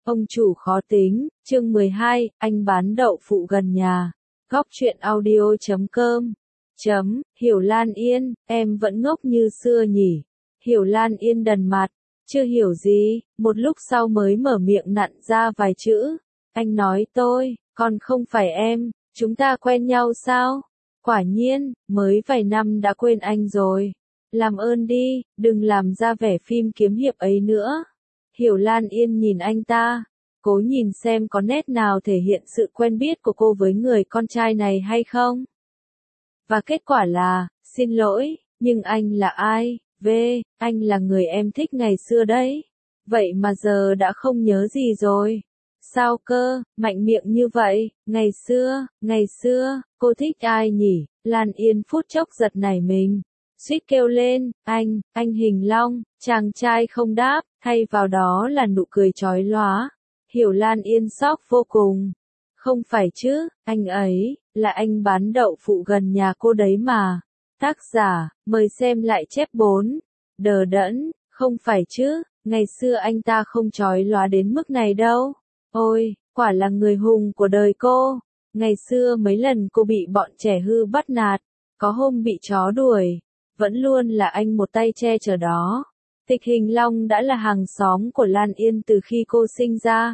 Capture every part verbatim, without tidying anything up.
Ông chủ khó tính, chương mười hai, anh bán đậu phụ gần nhà. Góc truyện audio chấm com. Chấm, Hiểu Lan Yên, em vẫn ngốc như xưa nhỉ. Hiểu Lan Yên đần mặt, chưa hiểu gì, một lúc sau mới mở miệng nặn ra vài chữ. Anh nói tôi, còn không phải em, chúng ta quen nhau sao? Quả nhiên, mới vài năm đã quên anh rồi. Làm ơn đi, đừng làm ra vẻ phim kiếm hiệp ấy nữa. Hiểu Lan Yên nhìn anh ta, cố nhìn xem có nét nào thể hiện sự quen biết của cô với người con trai này hay không. Và kết quả là, xin lỗi, nhưng anh là ai? V, anh là người em thích ngày xưa đấy. Vậy mà giờ đã không nhớ gì rồi. Sao cơ, mạnh miệng như vậy, ngày xưa, ngày xưa, cô thích ai nhỉ? Lan Yên phút chốc giật nảy mình. Suýt kêu lên, anh, anh Hình Long, chàng trai không đáp, thay vào đó là nụ cười chói lóa. Hiểu Lan Yên sốc vô cùng. Không phải chứ, anh ấy, là anh bán đậu phụ gần nhà cô đấy mà. Tác giả, mời xem lại chép bốn. Đờ đẫn, không phải chứ, ngày xưa anh ta không chói lóa đến mức này đâu. Ôi, quả là người hùng của đời cô. Ngày xưa mấy lần cô bị bọn trẻ hư bắt nạt, có hôm bị chó đuổi, vẫn luôn là anh một tay che chở đó. Tịch Hình Long đã là hàng xóm của Lan Yên từ khi cô sinh ra.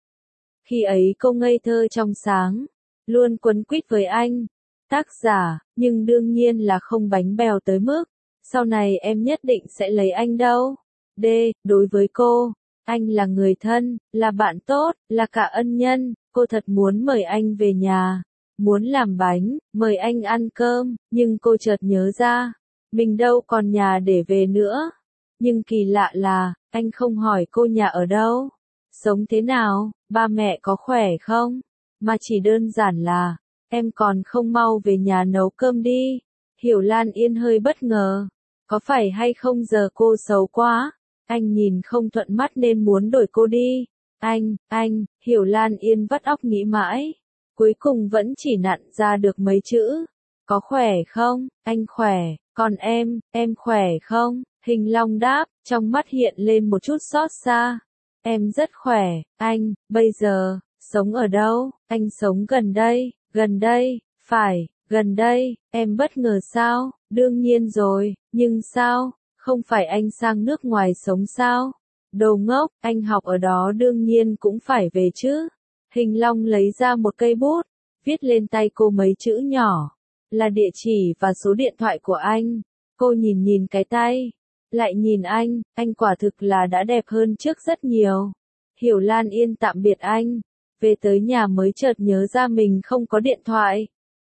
Khi ấy cô ngây thơ trong sáng, luôn quấn quýt với anh. Tác giả, nhưng đương nhiên là không bánh bèo tới mức, sau này em nhất định sẽ lấy anh đâu. D, đối với cô, anh là người thân, là bạn tốt, là cả ân nhân, cô thật muốn mời anh về nhà, muốn làm bánh, mời anh ăn cơm, nhưng cô chợt nhớ ra, mình đâu còn nhà để về nữa. Nhưng kỳ lạ là, anh không hỏi cô nhà ở đâu, sống thế nào, ba mẹ có khỏe không, mà chỉ đơn giản là, em còn không mau về nhà nấu cơm đi. Hiểu Lan Yên hơi bất ngờ, có phải hay không giờ cô xấu quá, anh nhìn không thuận mắt nên muốn đổi cô đi. Anh, anh, Hiểu Lan Yên vắt óc nghĩ mãi, cuối cùng vẫn chỉ nặn ra được mấy chữ. Có khỏe không, anh khỏe, còn em, em khỏe không? Hình Long đáp, trong mắt hiện lên một chút xót xa. Em rất khỏe, anh, bây giờ, sống ở đâu? Anh sống gần đây, gần đây, phải, gần đây, em bất ngờ sao? Đương nhiên rồi, nhưng sao? Không phải anh sang nước ngoài sống sao? Đồ ngốc, anh học ở đó đương nhiên cũng phải về chứ. Hình Long lấy ra một cây bút, viết lên tay cô mấy chữ nhỏ, là địa chỉ và số điện thoại của anh. Cô nhìn nhìn cái tay, lại nhìn anh, anh quả thực là đã đẹp hơn trước rất nhiều. Hiểu Lan Yên tạm biệt anh, về tới nhà mới chợt nhớ ra mình không có điện thoại.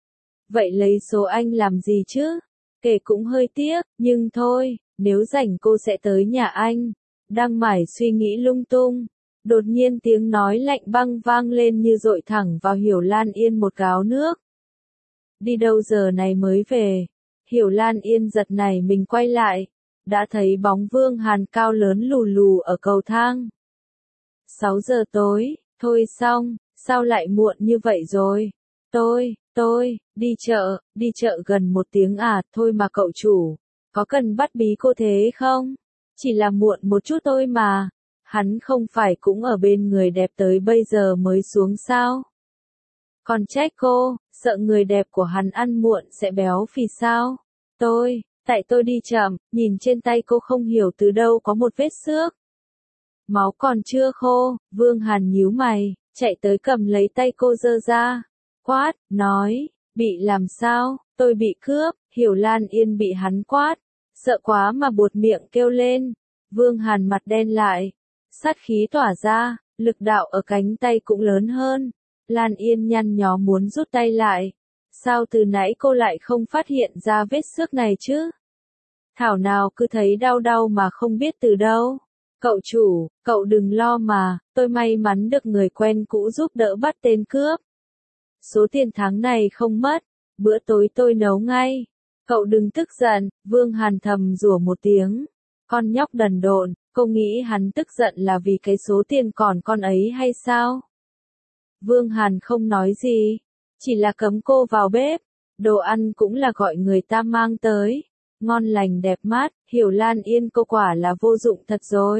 Vậy lấy số anh làm gì chứ? Kể cũng hơi tiếc, nhưng thôi, nếu rảnh cô sẽ tới nhà anh. Đang mải suy nghĩ lung tung, đột nhiên tiếng nói lạnh băng vang lên như dội thẳng vào Hiểu Lan Yên một gáo nước. Đi đâu giờ này mới về? Hiểu Lan Yên giật nảy mình quay lại, đã thấy bóng Vương Hàn cao lớn lù lù ở cầu thang. sáu giờ tối, thôi xong, sao lại muộn như vậy rồi? Tôi, tôi, đi chợ, đi chợ gần một tiếng à, thôi mà cậu chủ, có cần bắt bí cô thế không? Chỉ là muộn một chút thôi mà, hắn không phải cũng ở bên người đẹp tới bây giờ mới xuống sao? Còn trách cô, sợ người đẹp của hắn ăn muộn sẽ béo phì sao? Tôi, tại tôi đi chậm, nhìn trên tay cô không hiểu từ đâu có một vết xước. Máu còn chưa khô, Vương Hàn nhíu mày, chạy tới cầm lấy tay cô giơ ra, quát, nói, bị làm sao, tôi bị cướp. Hiểu Lan Yên bị hắn quát, sợ quá mà buột miệng kêu lên. Vương Hàn mặt đen lại, sát khí tỏa ra, lực đạo ở cánh tay cũng lớn hơn. Lan Yên nhăn nhó muốn rút tay lại. Sao từ nãy cô lại không phát hiện ra vết xước này chứ? Thảo nào cứ thấy đau đau mà không biết từ đâu. Cậu chủ, cậu đừng lo mà, tôi may mắn được người quen cũ giúp đỡ bắt tên cướp. Số tiền tháng này không mất, bữa tối tôi nấu ngay. Cậu đừng tức giận, Vương Hàn thầm rủa một tiếng. Con nhóc đần độn, cô nghĩ hắn tức giận là vì cái số tiền còn con ấy hay sao? Vương Hàn không nói gì, chỉ là cấm cô vào bếp. Đồ ăn cũng là gọi người ta mang tới. Ngon lành đẹp mắt, Hiểu Lan Yên cô quả là vô dụng thật rồi.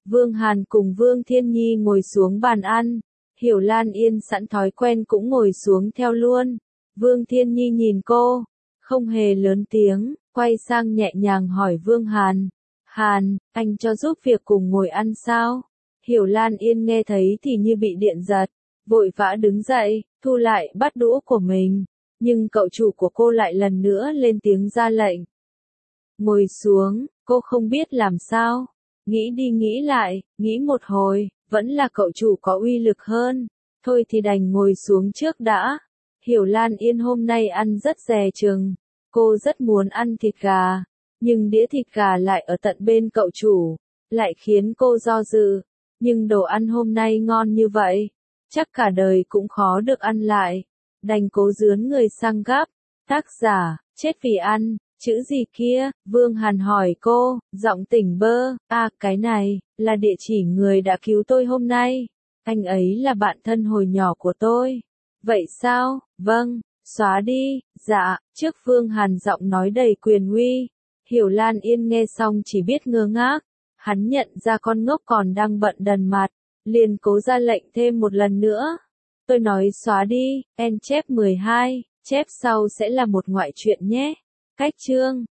Vương Hàn cùng Vương Thiên Nhi ngồi xuống bàn ăn. Hiểu Lan Yên sẵn thói quen cũng ngồi xuống theo luôn. Vương Thiên Nhi nhìn cô, không hề lớn tiếng, quay sang nhẹ nhàng hỏi Vương Hàn. Hàn, anh cho giúp việc cùng ngồi ăn sao? Hiểu Lan Yên nghe thấy thì như bị điện giật, vội vã đứng dậy, thu lại bát đũa của mình. Nhưng cậu chủ của cô lại lần nữa lên tiếng ra lệnh. Ngồi xuống, cô không biết làm sao. Nghĩ đi nghĩ lại, nghĩ một hồi, vẫn là cậu chủ có uy lực hơn. Thôi thì đành ngồi xuống trước đã. Hiểu Lan Yên hôm nay ăn rất dè chừng. Cô rất muốn ăn thịt gà, nhưng đĩa thịt gà lại ở tận bên cậu chủ, lại khiến cô do dự. Nhưng đồ ăn hôm nay ngon như vậy, chắc cả đời cũng khó được ăn lại. Đành cố dướn người sang gắp. Tác giả, chết vì ăn. Chữ gì kia? Vương Hàn hỏi cô, giọng tỉnh bơ. À, cái này, là địa chỉ người đã cứu tôi hôm nay. Anh ấy là bạn thân hồi nhỏ của tôi. Vậy sao? Vâng, xóa đi. Dạ, trước Vương Hàn giọng nói đầy quyền uy. Hiểu Lan Yên nghe xong chỉ biết ngơ ngác. Hắn nhận ra con ngốc còn đang bận đần mặt, liền cố ra lệnh thêm một lần nữa. Tôi nói xóa đi, en chép mười hai, chép sau sẽ là một ngoại truyện nhé. Cách chương